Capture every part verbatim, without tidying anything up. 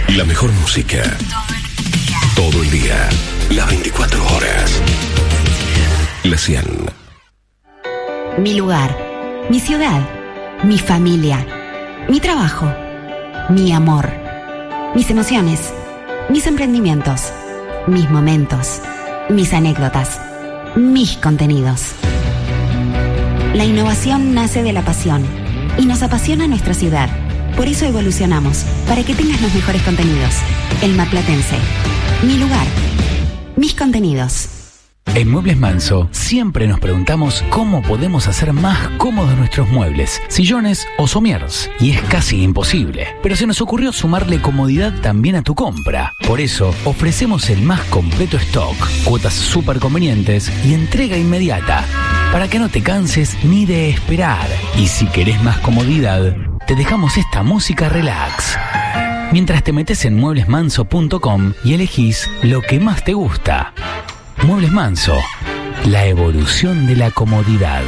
La mejor música. Todo el día. Las veinticuatro horas. La cien. Mi lugar. Mi ciudad. Mi familia. Mi trabajo. Mi amor. Mis emociones. Mis emprendimientos. Mis momentos. Mis anécdotas. Mis contenidos. La innovación nace de la pasión y nos apasiona nuestra ciudad. Por eso evolucionamos, para que tengas los mejores contenidos. El Marplatense. Mi lugar. Mis contenidos. En Muebles Manso siempre nos preguntamos cómo podemos hacer más cómodos nuestros muebles, sillones o sommiers. Y es casi imposible. Pero se nos ocurrió sumarle comodidad también a tu compra. Por eso ofrecemos el más completo stock, cuotas súper convenientes y entrega inmediata. Para que no te canses ni de esperar. Y si querés más comodidad, te dejamos esta música relax. Mientras te metes en muebles manso punto com y elegís lo que más te gusta. Muebles Manso, la evolución de la comodidad.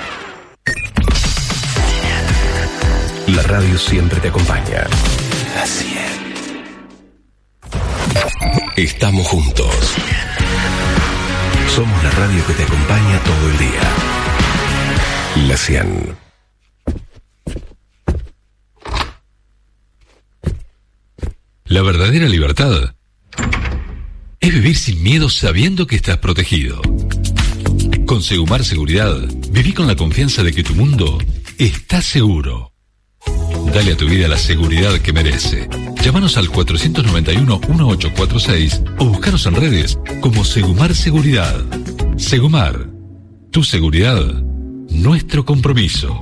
La radio siempre te acompaña. La cien. Estamos juntos. Somos la radio que te acompaña todo el día. La cien. La verdadera libertad es vivir sin miedo sabiendo que estás protegido. Con Segumar Seguridad, viví con la confianza de que tu mundo está seguro. Dale a tu vida la seguridad que merece. Llámanos al cuatro nueve uno, uno ocho cuatro seis o búscanos en redes como Segumar Seguridad. Segumar, tu seguridad, nuestro compromiso.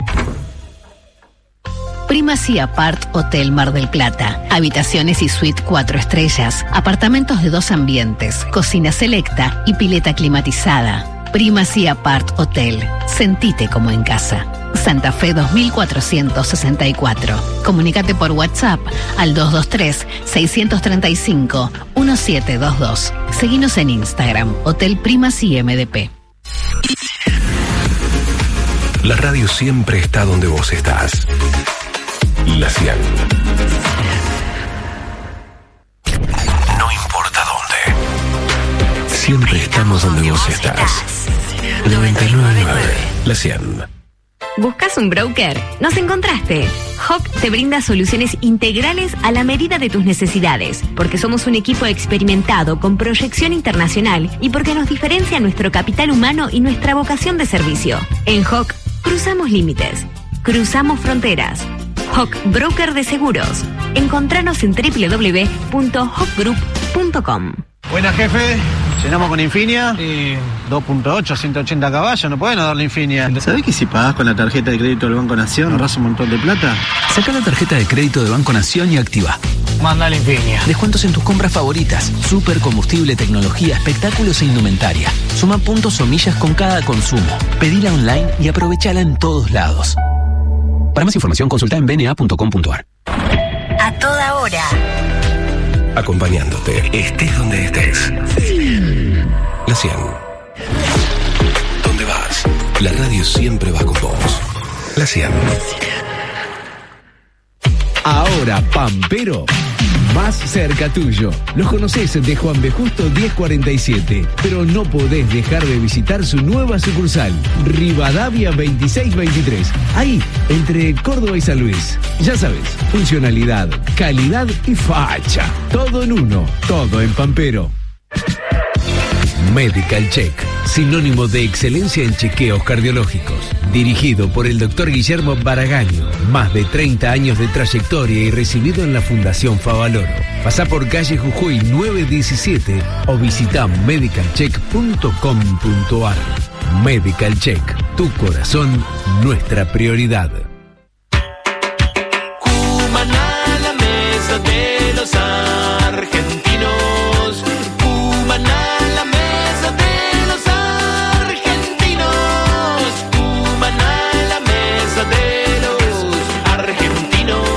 Primacy Apart Hotel Mar del Plata. Habitaciones y suite cuatro estrellas. Apartamentos de dos ambientes. Cocina selecta y pileta climatizada. Primacy Apart Hotel. Sentite como en casa. Santa Fe dos mil cuatrocientos sesenta y cuatro. Comunícate por WhatsApp al dos dos tres, seis tres cinco, uno siete dos dos. Seguinos en Instagram, Hotel Primacy M D P. La radio siempre está donde vos estás. La cien. No importa dónde. Siempre estamos donde vos estás. noventa y nueve punto nueve. La cien. ¿Buscas un broker? ¡Nos encontraste! H O C te brinda soluciones integrales a la medida de tus necesidades, porque somos un equipo experimentado con proyección internacional y porque nos diferencia nuestro capital humano y nuestra vocación de servicio. En H O C cruzamos límites, cruzamos fronteras. H O C Broker de Seguros. Encontranos en doble u doble u doble u punto hoc group punto com. Buenas, jefe. Llenamos con Infinia. Y dos punto ocho, ciento ochenta caballos. No pueden darle Infinia. ¿Sabés que si pagás con la tarjeta de crédito del Banco Nación ahorrás un montón de plata? Sacá la tarjeta de crédito de Banco Nación y activa. Mándale Infinia. Descuentos en tus compras favoritas. Super combustible, tecnología, espectáculos e indumentaria. Suma puntos o millas con cada consumo. Pedila online y aprovechala en todos lados. Para más información, consulta en b n a punto com punto a r. A toda hora. Acompañándote, estés donde estés. La cien. ¿Dónde vas? La radio siempre va con vos. La cien. Ahora Pampero, más cerca tuyo. Los conocés de Juan B. Justo diez cuarenta y siete, pero no podés dejar de visitar su nueva sucursal, Rivadavia veintiséis veintitrés. Ahí, entre Córdoba y San Luis. Ya sabes, funcionalidad, calidad y facha. Todo en uno, todo en Pampero. Medical Check, sinónimo de excelencia en chequeos cardiológicos. Dirigido por el doctor Guillermo Baragaño. Más de treinta años de trayectoria y recibido en la Fundación Favaloro. Pasá por calle Jujuy nueve diecisiete o visita medical check punto com punto a r. Medical Check, tu corazón, nuestra prioridad. Cumaná, la mesa de los argentinos. Cumaná, la mesa de los argentinos. Cumaná, la mesa de los argentinos.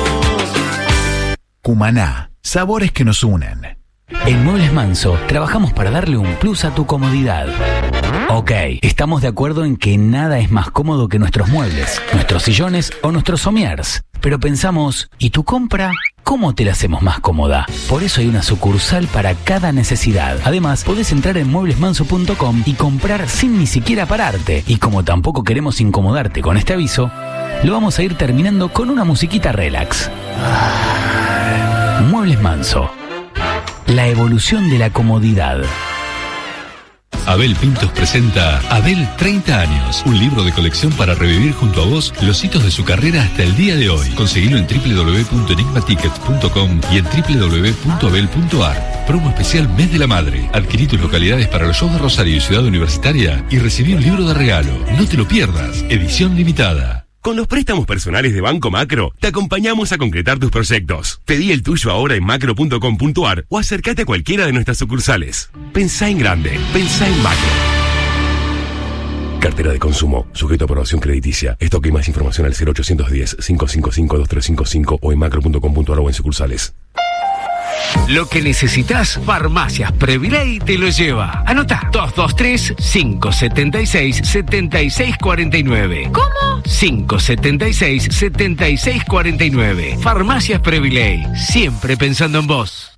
Cumaná, sabores que nos unen. En Muebles Manso trabajamos para darle un plus a tu comodidad. Ok, estamos de acuerdo en que nada es más cómodo que nuestros muebles, nuestros sillones o nuestros sommiers. Pero pensamos, ¿y tu compra? ¿cómo te la hacemos más cómoda? Por eso hay una sucursal para cada necesidad. Además, podés entrar en muebles manso punto com y comprar sin ni siquiera pararte. Y como tampoco queremos incomodarte con este aviso, lo vamos a ir terminando con una musiquita relax. Muebles Manso. La evolución de la comodidad. Abel Pintos presenta Abel treinta años, un libro de colección para revivir junto a vos los hitos de su carrera hasta el día de hoy. Conseguilo en doble u doble u doble u punto enigma tickets punto com y en doble u doble u doble u punto abel punto ar. Promo especial Mes de la Madre. Adquirí tus localidades para los shows de Rosario y Ciudad Universitaria y recibí un libro de regalo. No te lo pierdas. Edición limitada. Con los préstamos personales de Banco Macro, te acompañamos a concretar tus proyectos. Pedí el tuyo ahora en macro punto com punto ar o acércate a cualquiera de nuestras sucursales. Pensá en grande, pensá en Macro. Cartera de consumo, sujeto a aprobación crediticia. Esto que más información al cero ochocientos diez, cinco cinco cinco, dos tres cinco cinco o en macro punto com punto ar o en sucursales. Lo que necesitas, Farmacias Previley te lo lleva. Anota: dos dos tres, cinco siete seis, siete seis cuatro nueve. ¿Cómo? cinco siete seis, siete seis cuatro nueve. Farmacias Previley, siempre pensando en vos.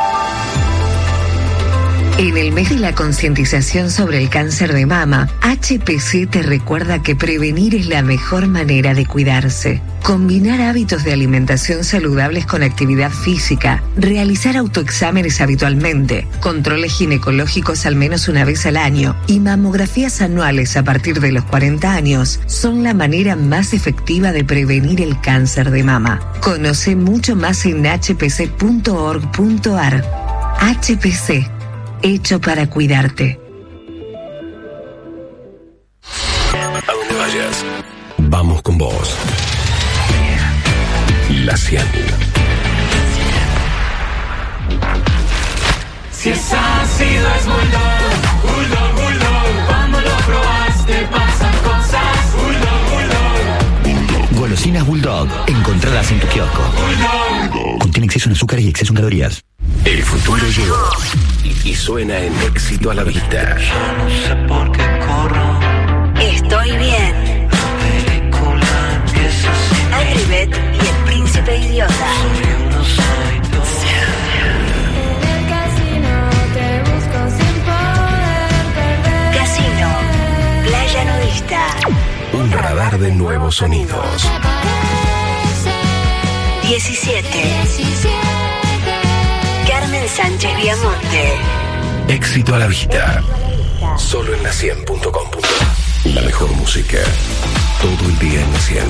En el mes de la concientización sobre el cáncer de mama, H P C te recuerda que prevenir es la mejor manera de cuidarse. Combinar hábitos de alimentación saludables con actividad física, realizar autoexámenes habitualmente, controles ginecológicos al menos una vez al año y mamografías anuales a partir de los cuarenta años son la manera más efectiva de prevenir el cáncer de mama. Conoce mucho más en h p c punto org punto ar. H P C. Hecho para cuidarte. A donde vayas, vamos con vos. La cien. Si es ácido es Bulldog, Bulldog, Bulldog. Cuando lo probaste pasan cosas. Bulldog, Bulldog. Golosinas Bulldog, encontradas en tu kiosco. Bulldog. Contiene exceso en azúcares y exceso en calorías. El futuro llegó y suena en Éxito a la Vista. Yo no sé por qué corro. Estoy bien. Película empieza sin Angry Bet y el príncipe idiota. soy uno, soy dos. En el casino te busco sin poder perder. Casino. Playa nudista. Un radar de nuevos sonidos. diecisiete. Carmen Sánchez Viamonte. Éxito a la Vista. Solo en la cien punto com punto ar. La mejor música. Todo el día en la cien.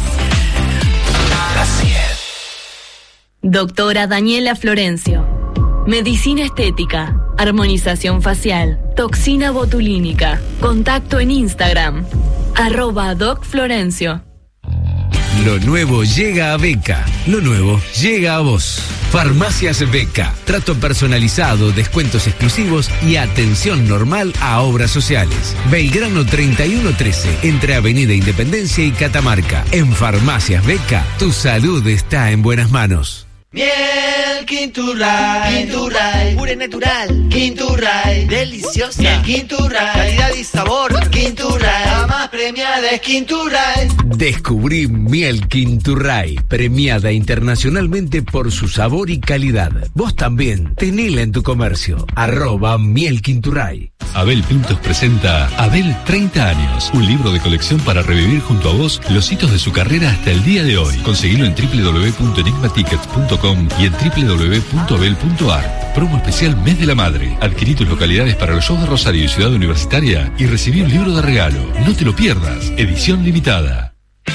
La cien. Doctora Daniela Florencio. Medicina estética, armonización facial, toxina botulínica. Contacto en Instagram. Arroba Doc Florencio. Lo nuevo llega a Beca. Lo nuevo llega a vos. Farmacias Beca. Trato personalizado, descuentos exclusivos y atención normal a obras sociales. Belgrano treinta y uno trece, entre Avenida Independencia y Catamarca. En Farmacias Beca, tu salud está en buenas manos. Miel Quinturray, Quinturray, pura y natural, Quinturray, deliciosa, miel Quinturray, calidad y sabor, Quinturray, la más premiada es Quinturray. Descubrí Miel Quinturray, premiada internacionalmente por su sabor y calidad. Vos también, tenela en tu comercio, arroba Miel Quinturray. Abel Pintos presenta Abel treinta años, un libro de colección para revivir junto a vos los hitos de su carrera hasta el día de hoy. Conseguilo en doble u doble u doble u punto enigma tickets punto com y en doble u doble u doble u punto abel punto ar. Promo especial Mes de la Madre. Adquirí tus localidades para los shows de Rosario y Ciudad Universitaria y recibí un libro de regalo. No te lo pierdas. Edición limitada.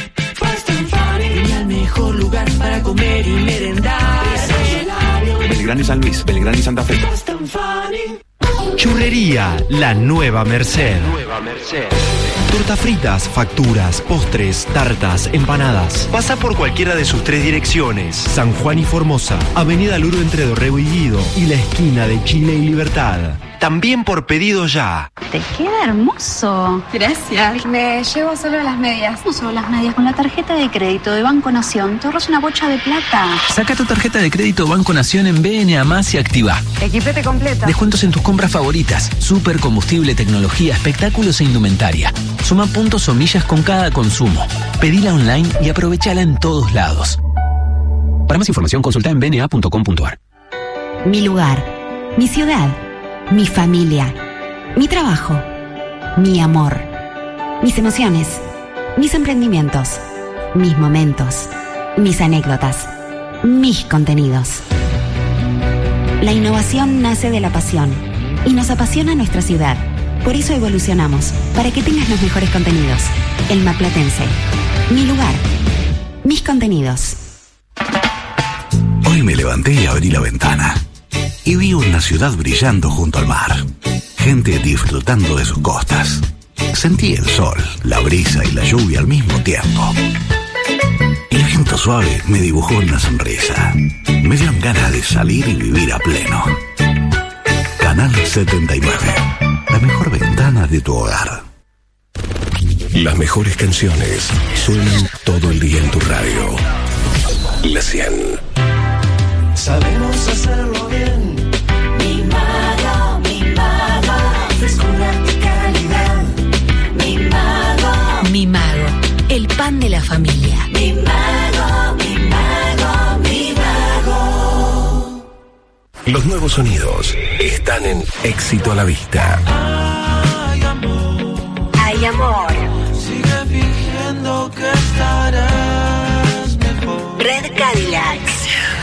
El mejor lugar para comer y merendar. Belgrano y San Luis, Belgrano y Santa Fe. Churrería, la nueva Merced. Nueva Merced. Tortas fritas, facturas, postres, tartas, empanadas. Pasa por cualquiera de sus tres direcciones. San Juan y Formosa, Avenida Luro entre Dorrego y Guido y la esquina de Chile y Libertad. También por pedido ya. Te queda hermoso. Gracias. Me llevo solo las medias. No solo las medias. Con la tarjeta de crédito de Banco Nación te ahorras una bocha de plata. Saca tu tarjeta de crédito Banco Nación en B N A más y activa. Equipete completo. Descuentos en tus compras favoritas. Super combustible, tecnología, espectáculos e indumentaria. Suma puntos o millas con cada consumo. Pedila online y aprovechala en todos lados. Para más información, consulta en b n a punto com punto a r. Mi lugar, mi ciudad, mi familia, mi trabajo, mi amor, mis emociones, mis emprendimientos, mis momentos, mis anécdotas, mis contenidos. La innovación nace de la pasión y nos apasiona nuestra ciudad. Por eso evolucionamos, para que tengas los mejores contenidos. El Marplatense. Mi lugar, mis contenidos. Hoy me levanté y abrí la ventana y vi una ciudad brillando junto al mar. Gente disfrutando de sus costas. Sentí el sol, la brisa y la lluvia al mismo tiempo. El viento suave me dibujó una sonrisa. Me dieron ganas de salir y vivir a pleno. Canal setenta y nueve. La mejor ventana de tu hogar. Las mejores canciones suenan todo el día en tu radio. La cien. Sabemos hacerlo bien. Mimado, mimado, frescura y calidad. Mimado, Mimado, el pan de la familia. mimado, mimado, mimado. Los nuevos sonidos están en Éxito a la Vista. Hay amor. Sigue fingiendo que estarás mejor. Red Cadillacs.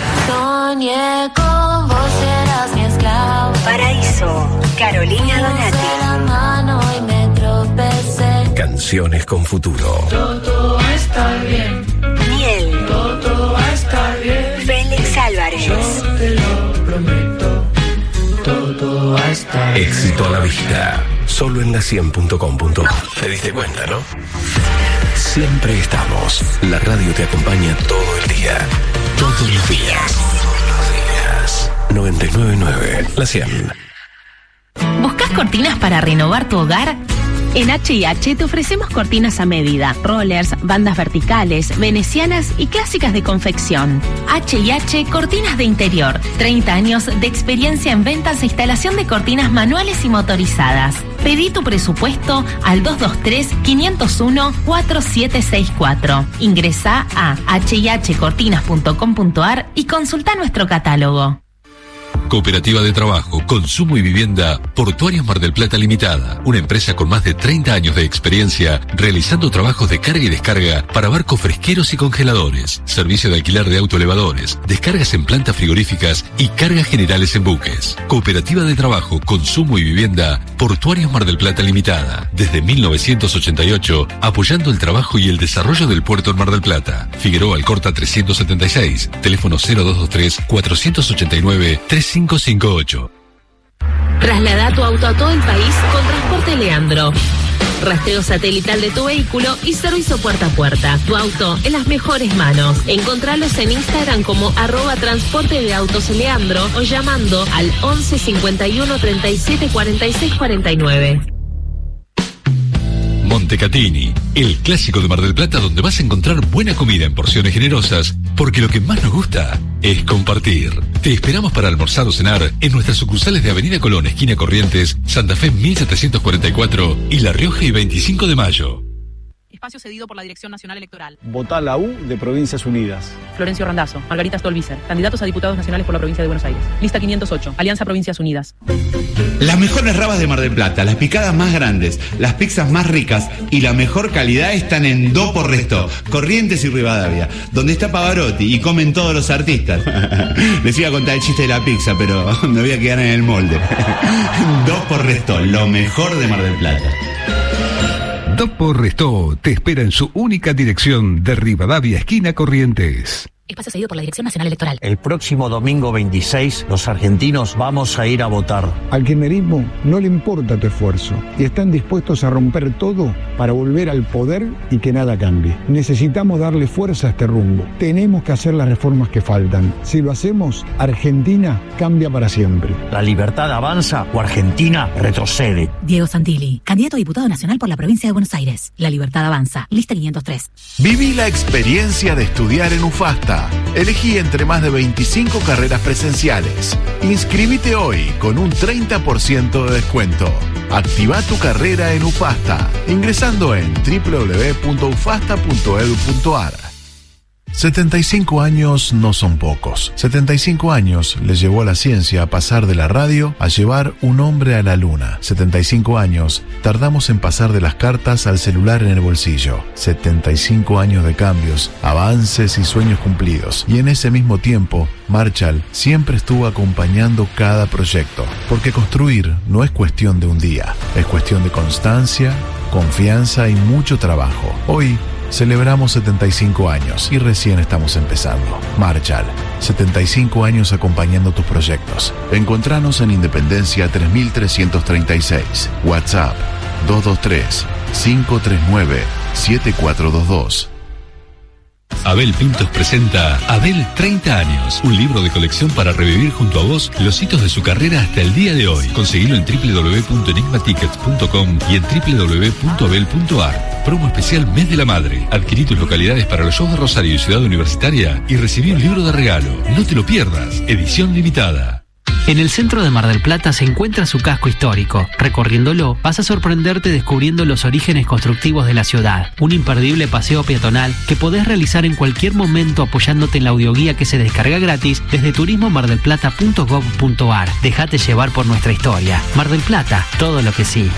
Soñé con vos, eras mi esclavo. Paraíso. Carolina Donati. La mano y me tropecé. Canciones con futuro. Todo va a estar bien. Miel. Todo va a estar bien. Félix Álvarez. Yo te lo prometo. Todo va a estar bien. Éxito a la Vista. Solo en la cien punto com punto a r. Te diste cuenta, ¿no? Siempre estamos. La radio te acompaña todo el día. Todos los días. Todos los días. noventa y nueve punto nueve. La cien. ¿Buscas cortinas para renovar tu hogar? En H y H te ofrecemos cortinas a medida, rollers, bandas verticales, venecianas y clásicas de confección. H y H Cortinas de Interior. treinta años de experiencia en ventas e instalación de cortinas manuales y motorizadas. Pedí tu presupuesto al dos dos tres, cinco cero uno, cuatro siete seis cuatro. Ingresa a h y h cortinas punto com punto a r y consulta nuestro catálogo. Cooperativa de Trabajo, Consumo y Vivienda, Portuarios Mar del Plata Limitada. Una empresa con más de treinta años de experiencia realizando trabajos de carga y descarga para barcos fresqueros y congeladores. Servicio de alquiler de autoelevadores, descargas en plantas frigoríficas y cargas generales en buques. Cooperativa de Trabajo, Consumo y Vivienda, Portuarios Mar del Plata Limitada. Desde mil novecientos ochenta y ocho, apoyando el trabajo y el desarrollo del puerto en Mar del Plata. Figueroa Alcorta trescientos setenta y seis, teléfono cero dos dos tres, cuatro ocho nueve, tres cinco cinco ocho. Traslada tu auto a todo el país con Transporte Leandro. Rastreo satelital de tu vehículo y servicio puerta a puerta. Tu auto en las mejores manos. Encontralos en Instagram como arroba transporte de autos Leandro o llamando al once cincuenta y uno treinta y siete cuarenta y seis cuarenta y nueve. Montecatini, el clásico de Mar del Plata donde vas a encontrar buena comida en porciones generosas, porque lo que más nos gusta es compartir. Te esperamos para almorzar o cenar en nuestras sucursales de Avenida Colón, esquina Corrientes, Santa Fe mil setecientos cuarenta y cuatro y La Rioja y veinticinco de mayo. Espacio cedido por la Dirección Nacional Electoral. Votá la U de Provincias Unidas. Florencio Randazzo, Margarita Stolbizer, candidatos a diputados nacionales por la provincia de Buenos Aires. Lista quinientos ocho, Alianza Provincias Unidas. Las mejores rabas de Mar del Plata, las picadas más grandes, las pizzas más ricas y la mejor calidad están en Do por Resto, Corrientes y Rivadavia, donde está Pavarotti y comen todos los artistas. Les iba a contar el chiste de la pizza, pero me voy a quedar en el molde. Do por Resto, lo mejor de Mar del Plata. Do por Resto te espera en su única dirección de Rivadavia, esquina Corrientes. Espacio cedido por la Dirección Nacional Electoral. El próximo domingo veintiséis, los argentinos vamos a ir a votar. Al kirchnerismo no le importa tu esfuerzo y están dispuestos a romper todo para volver al poder y que nada cambie. Necesitamos darle fuerza a este rumbo. Tenemos que hacer las reformas que faltan. Si lo hacemos, Argentina cambia para siempre. La libertad avanza o Argentina retrocede. Diego Santilli, candidato a diputado nacional por la provincia de Buenos Aires. La libertad avanza. Lista quinientos tres. Viví la experiencia de estudiar en UFASTA. Elegí entre más de veinticinco carreras presenciales. Inscribite hoy con un treinta por ciento de descuento. Activa tu carrera en UFASTA ingresando en doble u doble u doble u punto ufasta punto edu punto a r. setenta y cinco años no son pocos. setenta y cinco años le llevó a la ciencia a pasar de la radio a llevar un hombre a la luna. setenta y cinco años tardamos en pasar de las cartas al celular en el bolsillo. setenta y cinco años de cambios, avances y sueños cumplidos. Y en ese mismo tiempo, Marshall siempre estuvo acompañando cada proyecto. Porque construir no es cuestión de un día, es cuestión de constancia, confianza y mucho trabajo. Hoy celebramos setenta y cinco años y recién estamos empezando. Marshall, setenta y cinco años acompañando tus proyectos. Encontranos en Independencia tres mil trescientos treinta y seis. WhatsApp dos dos tres, cinco tres nueve, siete cuatro dos dos. Abel Pintos presenta Abel treinta años, un libro de colección para revivir junto a vos los hitos de su carrera hasta el día de hoy. Conseguilo en doble u doble u doble u punto enigma tickets punto com y en doble u doble u doble u punto abel punto ar. Promo especial Mes de la Madre. Adquirí tus localidades para los shows de Rosario y Ciudad Universitaria y recibí un libro de regalo. No te lo pierdas. Edición limitada. En el centro de Mar del Plata se encuentra su casco histórico. Recorriéndolo, vas a sorprenderte descubriendo los orígenes constructivos de la ciudad. Un imperdible paseo peatonal que podés realizar en cualquier momento apoyándote en la audioguía que se descarga gratis desde turismo mar del plata punto gov punto ar. Dejate llevar por nuestra historia. Mar del Plata, todo lo que sí.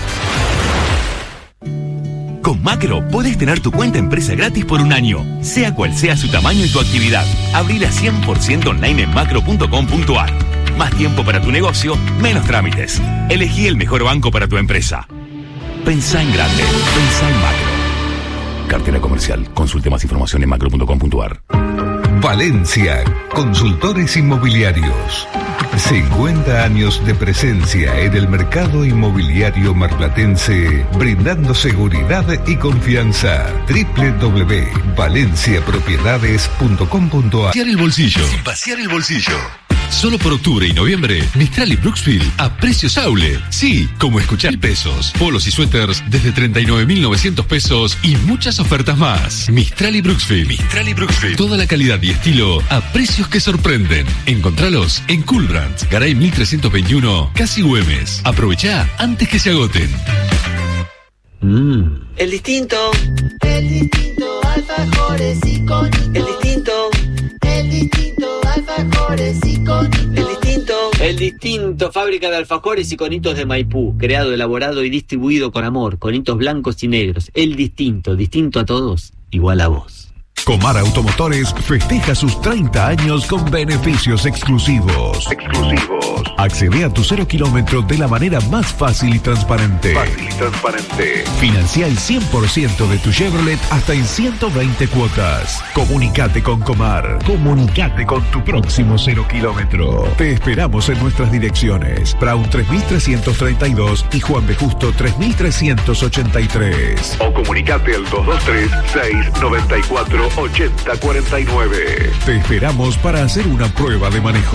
Con Macro podés tener tu cuenta empresa gratis por un año, sea cual sea su tamaño y tu actividad. Abrila cien por ciento online en macro punto com punto ar. Más tiempo para tu negocio, menos trámites. Elegí el mejor banco para tu empresa. Pensá en grande. Pensá en Macro. Cartera comercial. Consulte más información en macro punto com punto ar. Valencia, consultores inmobiliarios. cincuenta años de presencia en el mercado inmobiliario marplatense, brindando seguridad y confianza. doble u doble u doble u punto valencia propiedades punto com punto ar. Vaciar el bolsillo. Sin vaciar el bolsillo. Solo por octubre y noviembre, Mistral y Brooksville a precios Aule. Sí, como escuchar pesos. Polos y suéteres desde treinta y nueve mil novecientos pesos y muchas ofertas más. Mistral y Brooksville. Mistral y Brooksville. Toda la calidad y estilo a precios que sorprenden. Encontralos en Coolbrands, Garay mil trescientos veintiuno, Casi Güemes. Aprovechá antes que se agoten. Mm. El distinto. El distinto, alfajores y con. El distinto. El distinto, alfajores y con. El distinto. El distinto, fábrica de alfajores y conitos de Maipú. Creado, elaborado y distribuido con amor. Conitos blancos y negros. El distinto, distinto a todos, igual a vos. Comar Automotores festeja sus treinta años con beneficios exclusivos. Exclusivos. Accede a tu cero kilómetro de la manera más fácil y transparente. Fácil y transparente. Financia el cien por ciento de tu Chevrolet hasta en ciento veinte cuotas. Comunicate con Comar. Comunicate con tu próximo cero kilómetro. Te esperamos en nuestras direcciones. Brown tres mil trescientos treinta y dos y Juan B. Justo tres mil trescientos ochenta y tres. O comunicate al dos dos tres, seis nueve cuatro, ochenta cuarenta y nueve. Te esperamos para hacer una prueba de manejo.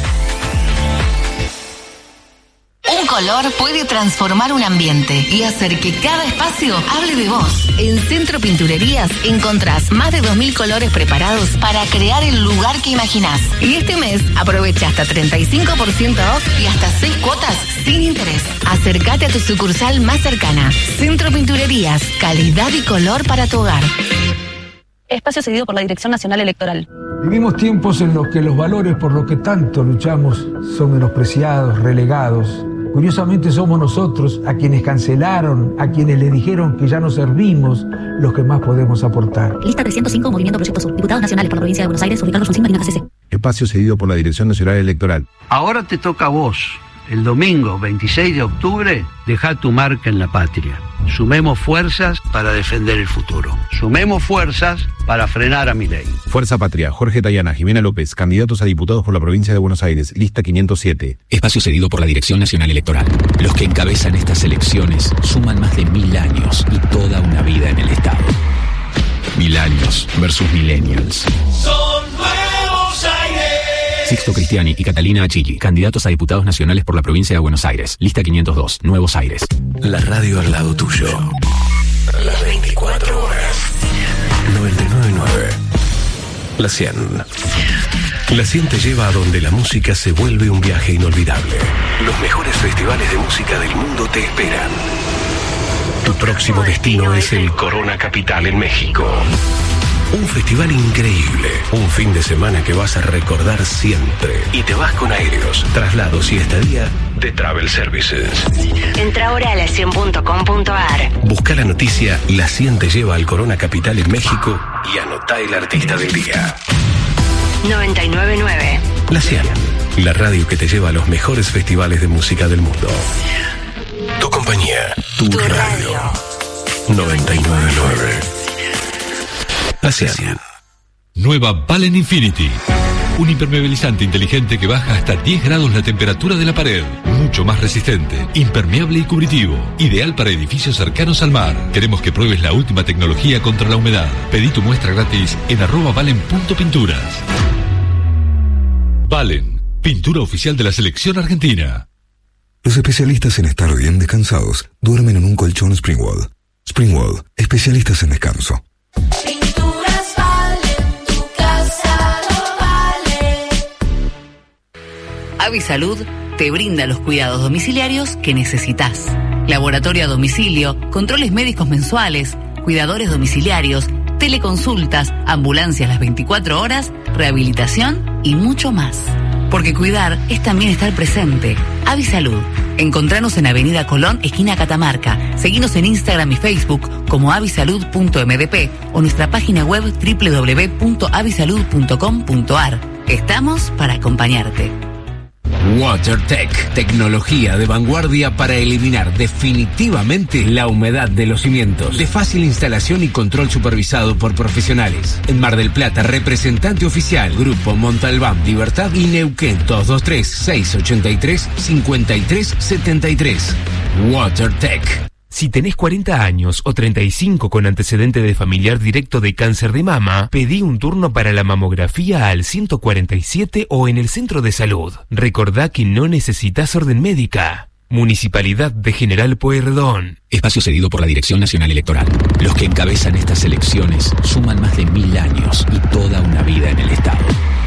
Un color puede transformar un ambiente y hacer que cada espacio hable de vos. En Centro Pinturerías encontrás más de dos mil colores preparados para crear el lugar que imaginás. Y este mes aprovecha hasta treinta y cinco por ciento off y hasta seis cuotas sin interés. Acércate a tu sucursal más cercana. Centro Pinturerías, calidad y color para tu hogar. Espacio cedido por la Dirección Nacional Electoral. Vivimos tiempos en los que los valores por los que tanto luchamos son menospreciados, relegados. Curiosamente somos nosotros a quienes cancelaron, a quienes le dijeron que ya no servimos, los que más podemos aportar. Lista trescientos cinco, Movimiento Proyecto Sur. Diputados nacionales por la provincia de Buenos Aires, Ricardo Alfonsín, Marina C C. Espacio cedido por la Dirección Nacional Electoral. Ahora te toca a vos. El domingo veintiséis de octubre, deja tu marca en la patria. Sumemos fuerzas para defender el futuro. Sumemos fuerzas para frenar a Milei. Fuerza Patria, Jorge Tayana, Jimena López, candidatos a diputados por la provincia de Buenos Aires, lista quinientos siete. Espacio cedido por la Dirección Nacional Electoral. Los que encabezan estas elecciones suman más de mil años y toda una vida en el Estado. Mil años versus millennials. Son nuevos aires. Sixto Cristiani y Catalina Achilli, candidatos a diputados nacionales por la provincia de Buenos Aires, lista quinientos dos, Nuevos Aires. La radio al lado tuyo. Las veinticuatro horas. noventa y nueve punto nueve. La cien. La cien te lleva a donde la música se vuelve un viaje inolvidable. Los mejores festivales de música del mundo te esperan. Tu próximo destino es el Corona Capital en México. Un festival increíble. Un fin de semana que vas a recordar siempre. Y te vas con aéreos, traslados y estadía de Travel Services. Entra ahora a la cien punto com punto a r. Busca la noticia La cien te lleva al Corona Capital en México y anotá el artista del día. noventa y nueve punto nueve. La cien, la radio que te lleva a los mejores festivales de música del mundo. Tu compañía, tu, tu radio. radio. noventa y nueve punto nueve. La cien. Nueva Valen Infinity. Un impermeabilizante inteligente que baja hasta diez grados la temperatura de la pared. Mucho más resistente, impermeable y cubritivo. Ideal para edificios cercanos al mar. Queremos que pruebes la última tecnología contra la humedad. Pedí tu muestra gratis en arroba valen.pinturas. Valen, pintura oficial de la selección argentina. Los especialistas en estar bien descansados duermen en un colchón Springwall. Springwall, especialistas en descanso. Pinturas Valen, tu casa lo vale. Avisalud te brinda los cuidados domiciliarios que necesitas. Laboratorio a domicilio, controles médicos mensuales, cuidadores domiciliarios, teleconsultas, ambulancias las veinticuatro horas, rehabilitación y mucho más. Porque cuidar es también estar presente. Avisalud. Encontranos en Avenida Colón, esquina Catamarca. Seguinos en Instagram y Facebook como avisalud punto m d p o nuestra página web doble u doble u doble u punto avisalud punto com punto a r. Estamos para acompañarte. WaterTech, tecnología de vanguardia para eliminar definitivamente la humedad de los cimientos. De fácil instalación y control supervisado por profesionales. En Mar del Plata, representante oficial, Grupo Montalbán, Libertad y Neuquén, dos dos tres, seis ocho tres, cinco tres siete tres. WaterTech. Si tenés cuarenta años o treinta y cinco con antecedente de familiar directo de cáncer de mama, pedí un turno para la mamografía al ciento cuarenta y siete o en el centro de salud. Recordá que no necesitas orden médica. Municipalidad de General Pueyrredón. Espacio cedido por la Dirección Nacional Electoral. Los que encabezan estas elecciones suman más de mil años y toda una vida en el Estado.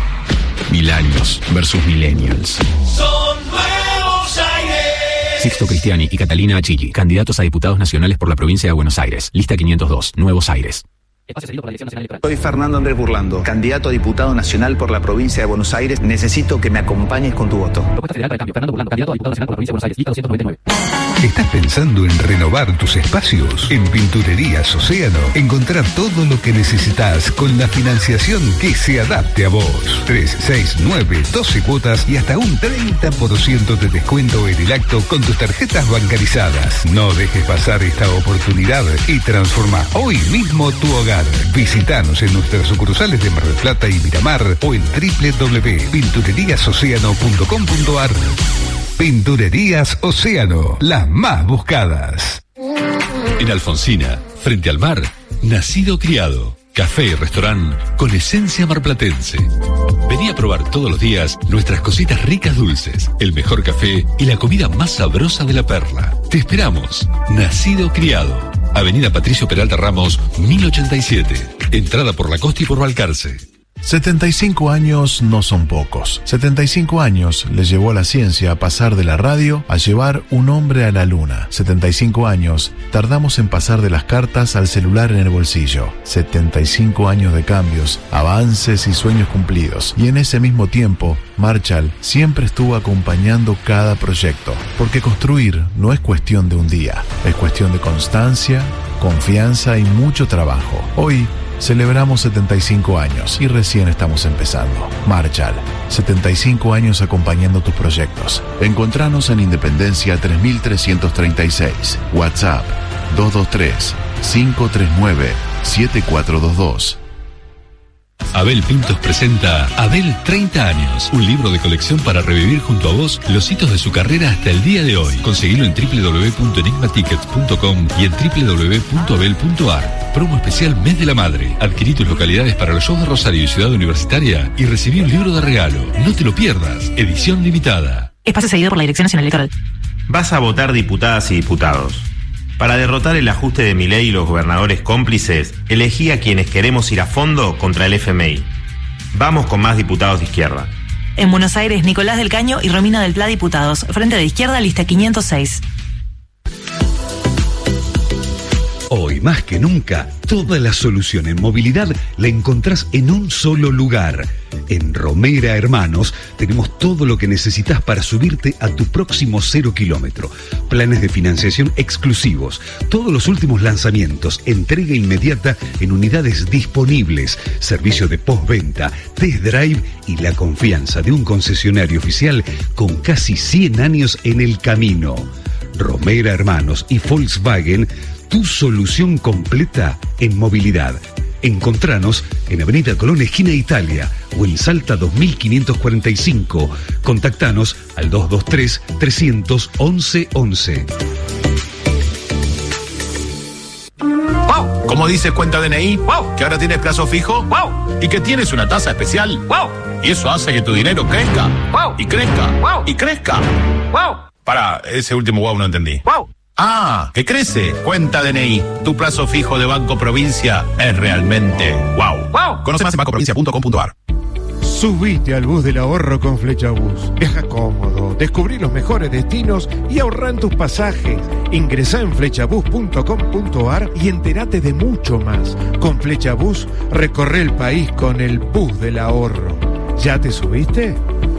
Mil años versus millennials. Son nuevos aires. Sixto Cristiani y Catalina Achilli, candidatos a diputados nacionales por la provincia de Buenos Aires. Lista quinientos dos, Nuevos Aires. Espacio cedido por la Dirección Nacional Electoral. Soy Fernando Andrés Burlando, candidato a diputado nacional por la provincia de Buenos Aires. Necesito que me acompañes con tu voto. Propuesta Federal para el Cambio. Fernando Burlando, candidato a diputado nacional por la provincia de Buenos Aires. Lista doscientos noventa y nueve. ¿Estás pensando en renovar tus espacios? En Pinturerías Océano, encontrar todo lo que necesitas con la financiación que se adapte a vos. tres, seis, nueve, doce cuotas y hasta un treinta por ciento de descuento en el acto con tus tarjetas bancarizadas. No dejes pasar esta oportunidad y transforma hoy mismo tu hogar. Visítanos en nuestras sucursales de Mar del Plata y Miramar o en doble u doble u doble u punto pinturerías océano punto com punto a r. Pinturerías Océano, las más buscadas. En Alfonsina, frente al mar, nacido criado. Café y restaurante con esencia marplatense. Vení a probar todos los días nuestras cositas ricas dulces, el mejor café y la comida más sabrosa de la perla. Te esperamos. Nacido criado. Avenida Patricio Peralta Ramos, mil ochenta y siete. Entrada por La Costa y por Balcarce. setenta y cinco años no son pocos. setenta y cinco años le llevó a la ciencia a pasar de la radio a llevar un hombre a la luna. setenta y cinco años tardamos en pasar de las cartas al celular en el bolsillo. setenta y cinco años de cambios, avances y sueños cumplidos. Y en ese mismo tiempo, Marshall siempre estuvo acompañando cada proyecto. Porque construir no es cuestión de un día, es cuestión de constancia, confianza y mucho trabajo. Hoy celebramos setenta y cinco años y recién estamos empezando. Marshall, setenta y cinco años acompañando tus proyectos. Encontranos en Independencia tres mil trescientos treinta y seis. WhatsApp dos dos tres, cinco tres nueve, siete cuatro dos dos. Abel Pintos presenta Abel treinta años, un libro de colección para revivir junto a vos los hitos de su carrera hasta el día de hoy. Conseguilo en doble u doble u doble u punto enigma tickets punto com y en doble u doble u doble u punto abel punto a r. Promo especial Mes de la Madre. Adquirí tus localidades para los shows de Rosario y Ciudad Universitaria y recibí un libro de regalo. No te lo pierdas. Edición limitada. Espacio seguido por la Dirección Nacional Electoral. Vas a votar diputadas y diputados. Para derrotar el ajuste de Milei y los gobernadores cómplices, elegí a quienes queremos ir a fondo contra el F M I. Vamos con más diputados de izquierda. En Buenos Aires, Nicolás del Caño y Romina del Pla, diputados. Frente de Izquierda, lista quinientos seis. Hoy más que nunca, toda la solución en movilidad la encontrás en un solo lugar. En Romera Hermanos tenemos todo lo que necesitas para subirte a tu próximo cero kilómetro. Planes de financiación exclusivos, todos los últimos lanzamientos, entrega inmediata en unidades disponibles, servicio de postventa, test drive y la confianza de un concesionario oficial con casi cien años en el camino. Romera Hermanos y Volkswagen, tu solución completa en movilidad. Encontranos en Avenida Colón, esquina Italia, o en Salta dos mil quinientos cuarenta y cinco. Contactanos al dos dos tres, tres once, once. ¡Wow! ¿Cómo dice cuenta D N I? ¡Wow! ¿Que ahora tienes plazo fijo? ¡Wow! ¿Y que tienes una tasa especial? ¡Wow! Y eso hace que tu dinero crezca. ¡Wow! Y crezca. ¡Wow! Y crezca. ¡Wow! Para, ese último wow no entendí. ¡Wow! Ah, que crece. Cuenta D N I. Tu plazo fijo de Banco Provincia es realmente wow. Wow. Conoce más en banco provincia punto com punto a r. Subite al bus del ahorro con Flecha Bus. Viaja cómodo, descubrí los mejores destinos y ahorra en tus pasajes. Ingresá en flechabus punto com punto a r y entérate de mucho más. Con Flecha Bus, recorre el país con el bus del ahorro. ¿Ya te subiste?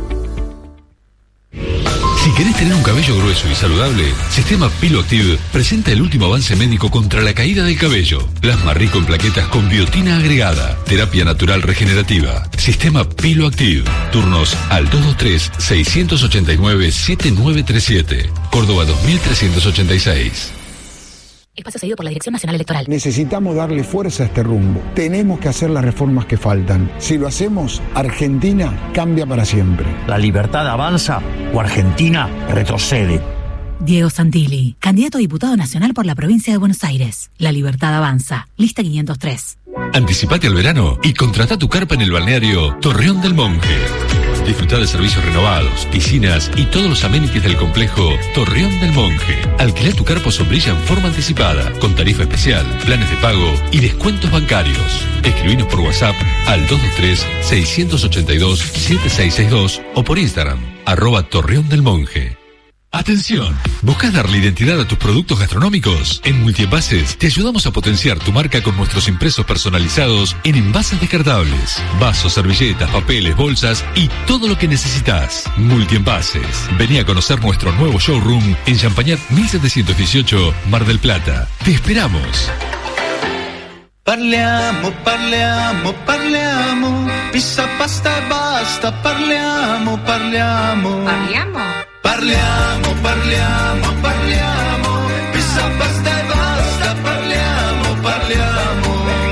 Si querés tener un cabello grueso y saludable, Sistema Piloactive presenta el último avance médico contra la caída del cabello. Plasma rico en plaquetas con biotina agregada. Terapia natural regenerativa. Sistema Piloactive. Turnos al dos dos tres, seis ocho nueve, siete nueve tres siete. Córdoba dos mil trescientos ochenta y seis. Espacio cedido por la Dirección Nacional Electoral. Necesitamos darle fuerza a este rumbo. Tenemos que hacer las reformas que faltan. Si lo hacemos, Argentina cambia para siempre. ¿La libertad avanza o Argentina retrocede? Diego Santilli, candidato a diputado nacional por la provincia de Buenos Aires. La libertad avanza. Lista quinientos tres. Anticipate al verano y contrata tu carpa en el balneario Torreón del Monje. Disfrutá de servicios renovados, piscinas y todos los amenities del complejo Torreón del Monje. Alquilá tu carpa o sombrilla en forma anticipada, con tarifa especial, planes de pago y descuentos bancarios. Escribinos por WhatsApp al dos dos tres, seis ocho dos, siete seis seis dos o por Instagram, arroba Torreón del Monje. Atención, ¿buscas darle identidad a tus productos gastronómicos? En Multienvases te ayudamos a potenciar tu marca con nuestros impresos personalizados en envases descartables, vasos, servilletas, papeles, bolsas y todo lo que necesitas. Multienvases. Vení a conocer nuestro nuevo showroom en Champañat mil setecientos dieciocho, Mar del Plata. Te esperamos. Parliamo, parliamo, parliamo, pizza, pasta e basta, parliamo, parliamo. Parliamo? Parliamo, parliamo, parliamo, pizza, pasta e basta, parliamo, parliamo.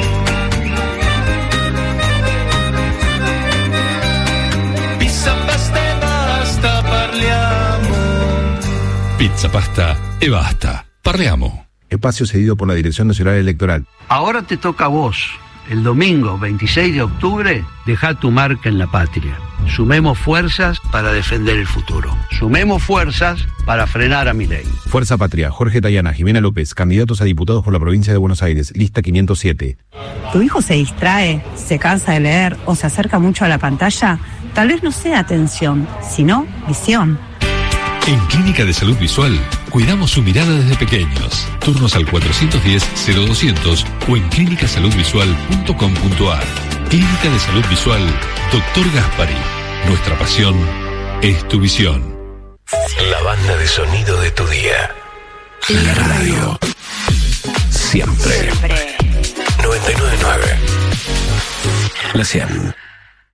Pizza, pasta e basta, parliamo. Pizza, pasta e basta. Parliamo. Espacio cedido por la Dirección Nacional Electoral. Ahora te toca a vos. El domingo veintiséis de octubre, dejá tu marca en la patria. Sumemos fuerzas para defender el futuro. Sumemos fuerzas para frenar a Milei. Fuerza Patria, Jorge Tayana, Jimena López, candidatos a diputados por la provincia de Buenos Aires, lista quinientos siete. ¿Tu hijo se distrae, se cansa de leer o se acerca mucho a la pantalla? Tal vez no sea atención, sino visión. En Clínica de Salud Visual, cuidamos su mirada desde pequeños. Turnos al cuatrocientos diez, cero doscientos o en clínica salud visual punto com punto a r. Clínica de Salud Visual, Doctor Gaspari. Nuestra pasión es tu visión. La banda de sonido de tu día. La radio. Siempre. Siempre. noventa y nueve punto nueve. La cien.